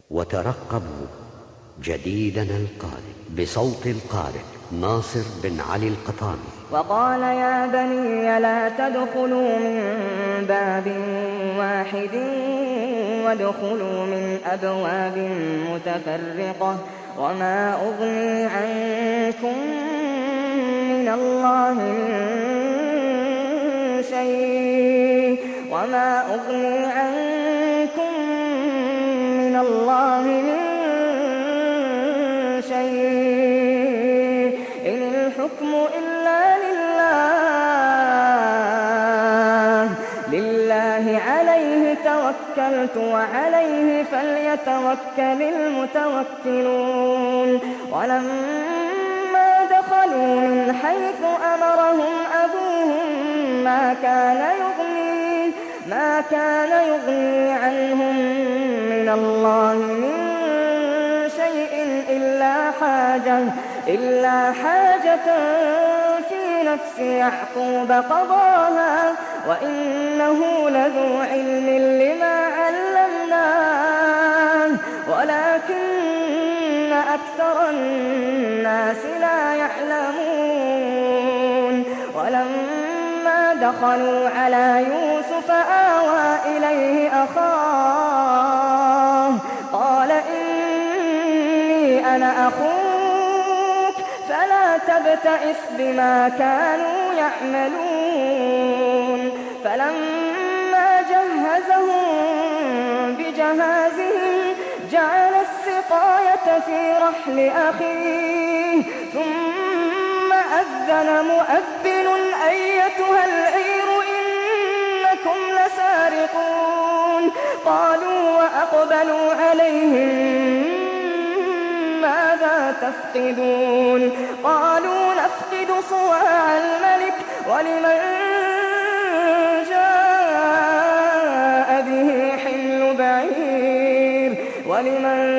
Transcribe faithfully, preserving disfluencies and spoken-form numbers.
وترقبوا جديدنا القادم. بصوت القارئ ناصر بن علي القطامي. وقال يا بني لا تدخلوا من باب واحد وادخلوا من أبواب متفرقة وما أغني عنكم من الله من شيء وما أغني عنكم من الله من شيء إن الحكم إلا لله لله عليه توكلت وعليه فليتوكل المتوكلون. ولما دخلوا من حيث أمرهم أبوهم ما كان يغني ما كان يغني عنهم من الله من شيء إلا حاجة إلا حاجة في نفس يعقوب قضاها وإنه لذو علم لما علمناه ولكن أكثر الناس لا يعلمون. ولما دخلوا على يوسف آوى إليه أخاه قال إني أنا أخوك فلا تبتئس بما كانوا يعملون. فلما جهزهم بجهازهم جعل السقاية في رحل أخيه ثم أذن مؤذن أيتها العير إنكم لسارقون. قالوا وأقبلوا عليهم ماذا تفقدون؟ قالوا نفقد صواع الملك ولمن جاء به حمل بعير ولمن